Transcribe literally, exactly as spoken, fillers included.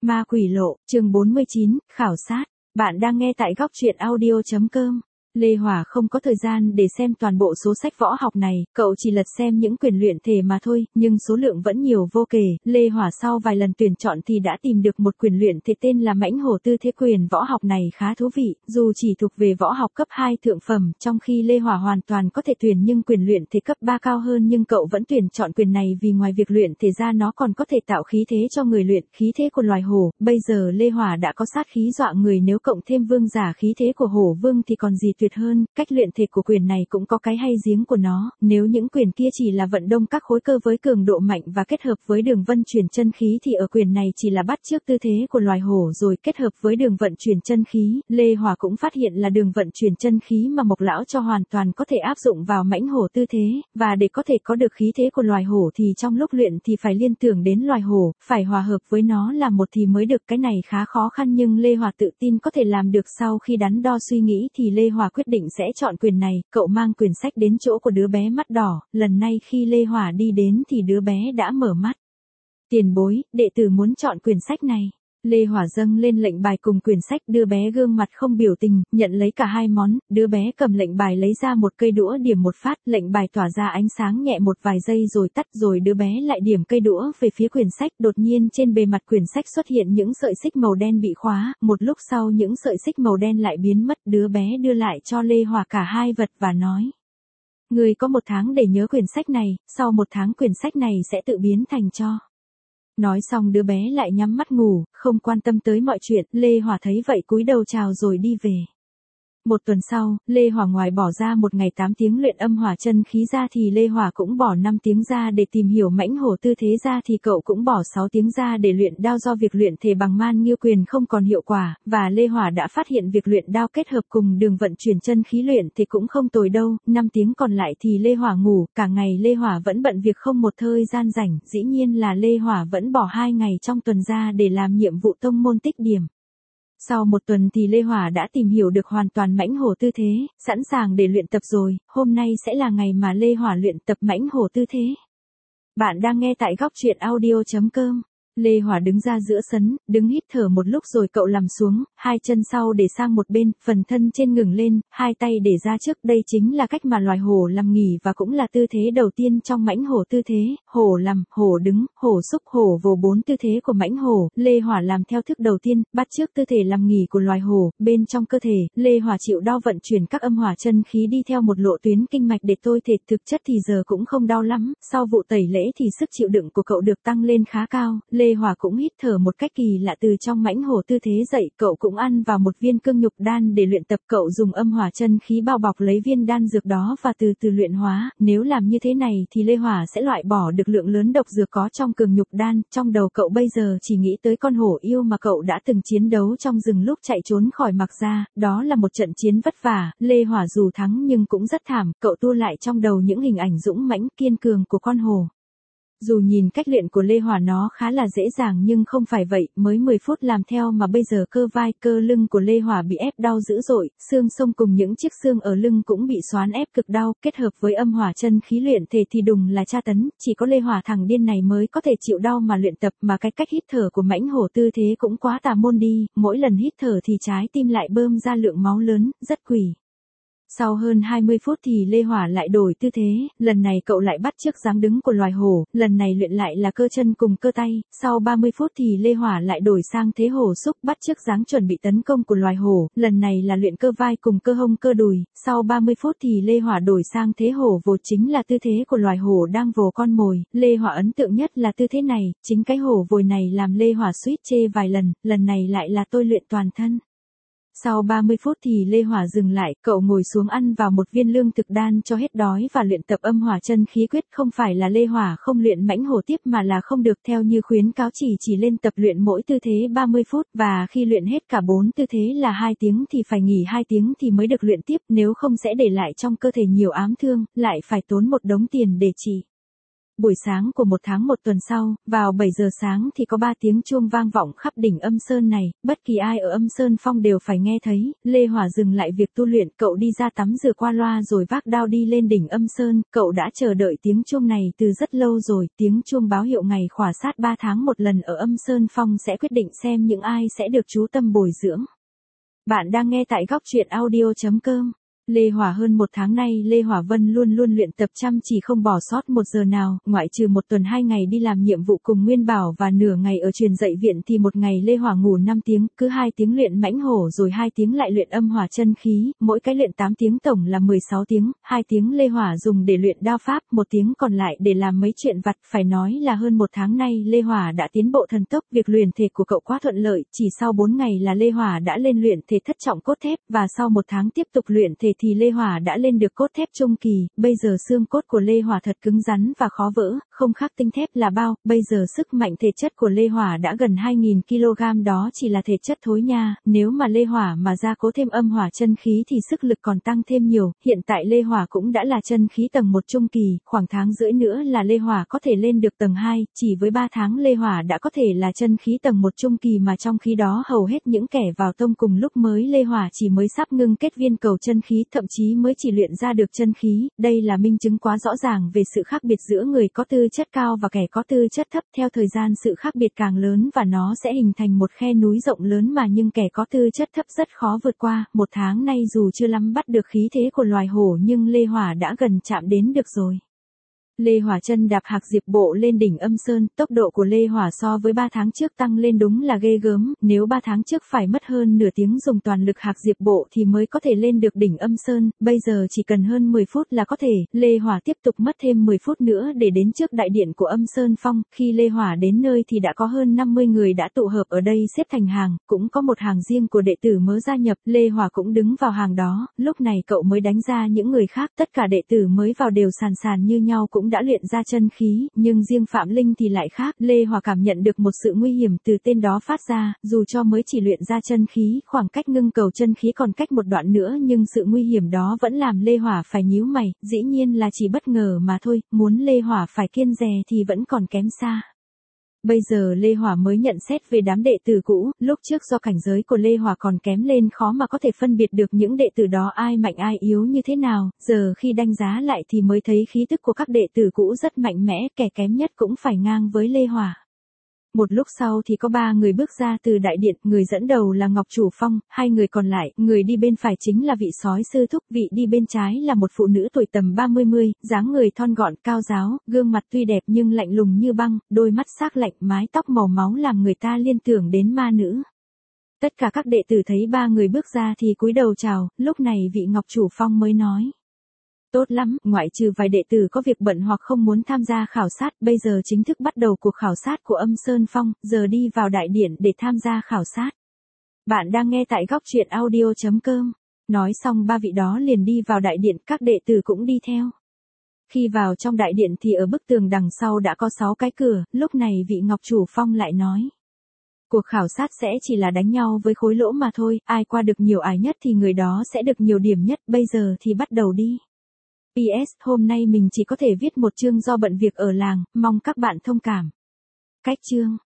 Ma quỷ lộ, chương bốn mươi chín, khảo sát. Bạn đang nghe tại góc truyện audio chấm com. Lê Hòa không có thời gian để xem toàn bộ số sách võ học này, cậu chỉ lật xem những quyển luyện thể mà thôi, nhưng số lượng vẫn nhiều vô kể. Lê Hòa sau vài lần tuyển chọn thì đã tìm được một quyển luyện thể tên là Mãnh Hổ Tư Thế. Quyển võ học này khá thú vị, dù chỉ thuộc về võ học cấp hai thượng phẩm, trong khi Lê Hòa hoàn toàn có thể tuyển nhưng quyển luyện thể cấp ba cao hơn, nhưng cậu vẫn tuyển chọn quyển này vì ngoài việc luyện thể ra nó còn có thể tạo khí thế cho người luyện, khí thế của loài hổ. Bây giờ Lê Hòa đã có sát khí dọa người, nếu cộng thêm vương giả khí thế của hổ vương thì còn gì tuyệt hơn. Cách luyện thể của quyển này cũng có cái hay riêng của nó, nếu những quyển kia chỉ là vận động các khối cơ với cường độ mạnh và kết hợp với đường vân chuyển chân khí thì ở quyển này chỉ là bắt chước tư thế của loài hổ rồi kết hợp với đường vận chuyển chân khí. Lê Hòa cũng phát hiện là đường vận chuyển chân khí mà Mộc lão cho hoàn toàn có thể áp dụng vào Mãnh Hổ Tư Thế, và để có thể có được khí thế của loài hổ thì trong lúc luyện thì phải liên tưởng đến loài hổ, phải hòa hợp với nó là một thì mới được. Cái này khá khó khăn nhưng Lê Hòa tự tin có thể làm được. Sau khi đắn đo suy nghĩ thì Lê Hòa quyết định sẽ chọn quyển này. Cậu mang quyển sách đến chỗ của đứa bé mắt đỏ, lần này khi Lê Hòa đi đến thì đứa bé đã mở mắt. Tiền bối, đệ tử muốn chọn quyển sách này. Lê Hòa dâng lên lệnh bài cùng quyển sách, đứa bé gương mặt không biểu tình, nhận lấy cả hai món. Đứa bé cầm lệnh bài lấy ra một cây đũa điểm một phát, lệnh bài tỏa ra ánh sáng nhẹ một vài giây rồi tắt, rồi đứa bé lại điểm cây đũa về phía quyển sách. Đột nhiên trên bề mặt quyển sách xuất hiện những sợi xích màu đen bị khóa, một lúc sau những sợi xích màu đen lại biến mất. Đứa bé đưa lại cho Lê Hòa cả hai vật và nói: Người có một tháng để nhớ quyển sách này, sau một tháng quyển sách này sẽ tự biến thành tro. Nói xong đứa bé lại nhắm mắt ngủ, không quan tâm tới mọi chuyện. Lê Hòa thấy vậy cúi đầu chào rồi đi về. Một tuần sau, Lê Hòa ngoài bỏ ra một ngày tám tiếng luyện âm hỏa chân khí ra thì Lê Hòa cũng bỏ năm tiếng ra để tìm hiểu Mãnh Hổ Tư Thế ra thì cậu cũng bỏ sáu tiếng ra để luyện đao. Do việc luyện thể bằng Man Nghiêu Quyền không còn hiệu quả, và Lê Hòa đã phát hiện việc luyện đao kết hợp cùng đường vận chuyển chân khí luyện thì cũng không tồi đâu. năm tiếng còn lại thì Lê Hòa ngủ, cả ngày Lê Hòa vẫn bận việc không một thời gian rảnh. Dĩ nhiên là Lê Hòa vẫn bỏ hai ngày trong tuần ra để làm nhiệm vụ tông môn tích điểm. Sau một tuần thì Lê Hòa đã tìm hiểu được hoàn toàn Mãnh Hổ Tư Thế, sẵn sàng để luyện tập rồi. Hôm nay sẽ là ngày mà Lê Hòa luyện tập Mãnh Hổ Tư Thế. Bạn đang nghe tại góc truyện audio chấm com. Lê Hòa đứng ra giữa sân, đứng hít thở một lúc rồi cậu nằm xuống, hai chân sau để sang một bên, phần thân trên ngừng lên, hai tay để ra trước. Đây chính là cách mà loài hổ nằm nghỉ và cũng là tư thế đầu tiên trong Mãnh Hổ Tư Thế. Hổ nằm, hổ đứng, hổ xúc, hổ vồ, bốn tư thế của mãnh hổ. Lê Hòa làm theo thức đầu tiên, bắt chước tư thế nằm nghỉ của loài hổ. Bên trong cơ thể, Lê Hòa chịu đau vận chuyển các âm hỏa chân khí đi theo một lộ tuyến kinh mạch để tôi thể. Thực chất thì giờ cũng không đau lắm, sau vụ tẩy lễ thì sức chịu đựng của cậu được tăng lên khá cao. Lê Hòa cũng hít thở một cách kỳ lạ từ trong Mãnh Hổ Tư Thế dậy. Cậu cũng ăn vào một viên cương nhục đan để luyện tập. Cậu dùng âm hỏa chân khí bao bọc lấy viên đan dược đó và từ từ luyện hóa. Nếu làm như thế này thì Lê Hòa sẽ loại bỏ được lượng lớn độc dược có trong cường nhục đan. Trong đầu cậu bây giờ chỉ nghĩ tới con hổ yêu mà cậu đã từng chiến đấu trong rừng lúc chạy trốn khỏi Mạc Gia. Đó là một trận chiến vất vả, Lê Hòa dù thắng nhưng cũng rất thảm. Cậu tua lại trong đầu những hình ảnh dũng mãnh kiên cường của con hổ. Dù nhìn cách luyện của Lê Hòa nó khá là dễ dàng nhưng không phải vậy, mới mười phút làm theo mà bây giờ cơ vai, cơ lưng của Lê Hòa bị ép đau dữ dội, xương sống cùng những chiếc xương ở lưng cũng bị xoắn ép cực đau, kết hợp với âm hỏa chân khí luyện thể thì đùng là tra tấn, chỉ có Lê Hòa thằng điên này mới có thể chịu đau mà luyện tập. Mà cái cách hít thở của Mãnh Hổ Tư Thế cũng quá tà môn đi, mỗi lần hít thở thì trái tim lại bơm ra lượng máu lớn, rất quỷ. Sau hơn hai mươi phút thì Lê Hòa lại đổi tư thế, lần này cậu lại bắt chước dáng đứng của loài hổ, lần này luyện lại là cơ chân cùng cơ tay. Sau ba mươi phút thì Lê Hòa lại đổi sang thế hổ xúc, bắt chước dáng chuẩn bị tấn công của loài hổ, lần này là luyện cơ vai cùng cơ hông cơ đùi. Sau ba mươi phút thì Lê Hòa đổi sang thế hổ vồ, chính là tư thế của loài hổ đang vồ con mồi. Lê Hòa ấn tượng nhất là tư thế này, chính cái hổ vồi này làm Lê Hòa suýt chê vài lần, lần này lại là tôi luyện toàn thân. Sau ba mươi phút thì Lê Hòa dừng lại, cậu ngồi xuống ăn vào một viên lương thực đan cho hết đói và luyện tập âm hỏa chân khí quyết. Không phải là Lê Hòa không luyện Mãnh Hổ tiếp mà là không được, theo như khuyến cáo chỉ chỉ lên tập luyện mỗi tư thế ba mươi phút, và khi luyện hết cả bốn tư thế là hai tiếng thì phải nghỉ hai tiếng thì mới được luyện tiếp, nếu không sẽ để lại trong cơ thể nhiều ám thương, lại phải tốn một đống tiền để trị. Buổi sáng của một tháng một tuần sau, vào bảy giờ sáng thì có ba tiếng chuông vang vọng khắp đỉnh Âm Sơn này, bất kỳ ai ở Âm Sơn Phong đều phải nghe thấy. Lê Hòa dừng lại việc tu luyện, cậu đi ra tắm rửa qua loa rồi vác đao đi lên đỉnh Âm Sơn, cậu đã chờ đợi tiếng chuông này từ rất lâu rồi, tiếng chuông báo hiệu ngày khảo sát ba tháng một lần ở Âm Sơn Phong sẽ quyết định xem những ai sẽ được chú tâm bồi dưỡng. Bạn đang nghe tại góc truyện audio chấm com. Lê Hòa hơn một tháng nay Lê Hòa Vân luôn luôn luyện tập chăm chỉ không bỏ sót một giờ nào, ngoại trừ một tuần hai ngày đi làm nhiệm vụ cùng Nguyên Bảo và nửa ngày ở truyền dạy viện thì một ngày Lê Hòa ngủ năm tiếng, cứ hai tiếng luyện mãnh hổ rồi hai tiếng lại luyện âm hỏa chân khí, mỗi cái luyện tám tiếng tổng là mười sáu tiếng, hai tiếng Lê Hòa dùng để luyện đao pháp, một tiếng còn lại để làm mấy chuyện vặt, phải nói là hơn một tháng nay Lê Hòa đã tiến bộ thần tốc, việc luyện thể của cậu quá thuận lợi, chỉ sau bốn ngày là Lê Hòa đã lên luyện thể thất trọng cốt thép, và sau một tháng tiếp tục luyện thể thì Lê Hòa đã lên được cốt thép trung kỳ, bây giờ xương cốt của Lê Hòa thật cứng rắn và khó vỡ, không khác tinh thép là bao, bây giờ sức mạnh thể chất của Lê Hòa đã gần hai nghìn ki lô gam, đó chỉ là thể chất thôi nha, nếu mà Lê Hòa mà gia cố thêm âm hỏa chân khí thì sức lực còn tăng thêm nhiều, hiện tại Lê Hòa cũng đã là chân khí tầng một trung kỳ, khoảng tháng rưỡi nữa là Lê Hòa có thể lên được tầng hai, chỉ với ba tháng Lê Hòa đã có thể là chân khí tầng một trung kỳ, mà trong khi đó hầu hết những kẻ vào tông cùng lúc mới Lê Hòa chỉ mới sắp ngưng kết viên cầu chân khí, thậm chí mới chỉ luyện ra được chân khí, đây là minh chứng quá rõ ràng về sự khác biệt giữa người có tư chất cao và kẻ có tư chất thấp, theo thời gian sự khác biệt càng lớn và nó sẽ hình thành một khe núi rộng lớn mà nhưng kẻ có tư chất thấp rất khó vượt qua, một tháng nay dù chưa lắm bắt được khí thế của loài hổ nhưng Lê Hòa đã gần chạm đến được rồi. Lê Hòa chân đạp hạc diệp bộ lên đỉnh Âm Sơn, tốc độ của Lê Hòa so với ba tháng trước tăng lên đúng là ghê gớm, nếu ba tháng trước phải mất hơn nửa tiếng dùng toàn lực hạc diệp bộ thì mới có thể lên được đỉnh Âm Sơn, bây giờ chỉ cần hơn mười phút là có thể. Lê Hòa tiếp tục mất thêm mười phút nữa để đến trước đại điện của Âm Sơn Phong, khi Lê Hòa đến nơi thì đã có hơn năm mươi người đã tụ hợp ở đây xếp thành hàng, cũng có một hàng riêng của đệ tử mới gia nhập, Lê Hòa cũng đứng vào hàng đó, lúc này cậu mới đánh ra những người khác, tất cả đệ tử mới vào đều sàn sàn như nhau cũng đã luyện ra chân khí, nhưng riêng Phạm Linh thì lại khác, Lê Hòa cảm nhận được một sự nguy hiểm từ tên đó phát ra, dù cho mới chỉ luyện ra chân khí, khoảng cách ngưng cầu chân khí còn cách một đoạn nữa nhưng sự nguy hiểm đó vẫn làm Lê Hòa phải nhíu mày, dĩ nhiên là chỉ bất ngờ mà thôi, muốn Lê Hòa phải kiêng dè thì vẫn còn kém xa. Bây giờ Lê Hòa mới nhận xét về đám đệ tử cũ, lúc trước do cảnh giới của Lê Hòa còn kém lên khó mà có thể phân biệt được những đệ tử đó ai mạnh ai yếu như thế nào, giờ khi đánh giá lại thì mới thấy khí tức của các đệ tử cũ rất mạnh mẽ, kẻ kém nhất cũng phải ngang với Lê Hòa. Một lúc sau thì có ba người bước ra từ đại điện, người dẫn đầu là Ngọc Chủ Phong, hai người còn lại, người đi bên phải chính là vị sói sư thúc, vị đi bên trái là một phụ nữ tuổi tầm ba mươi mươi, dáng người thon gọn, cao ráo, gương mặt tuy đẹp nhưng lạnh lùng như băng, đôi mắt sắc lạnh, mái tóc màu máu làm người ta liên tưởng đến ma nữ. Tất cả các đệ tử thấy ba người bước ra thì cúi đầu chào, lúc này vị Ngọc Chủ Phong mới nói. Tốt lắm, ngoại trừ vài đệ tử có việc bận hoặc không muốn tham gia khảo sát, bây giờ chính thức bắt đầu cuộc khảo sát của Âm Sơn Phong, giờ đi vào đại điện để tham gia khảo sát. Bạn đang nghe tại góc truyện audio chấm com. Nói xong ba vị đó liền đi vào đại điện, các đệ tử cũng đi theo. Khi vào trong đại điện thì ở bức tường đằng sau đã có sáu cái cửa, lúc này vị Ngọc Chủ Phong lại nói. Cuộc khảo sát sẽ chỉ là đánh nhau với khối lỗ mà thôi, ai qua được nhiều ải nhất thì người đó sẽ được nhiều điểm nhất, bây giờ thì bắt đầu đi. pê ét, hôm nay mình chỉ có thể viết một chương do bận việc ở làng, mong các bạn thông cảm. Cách chương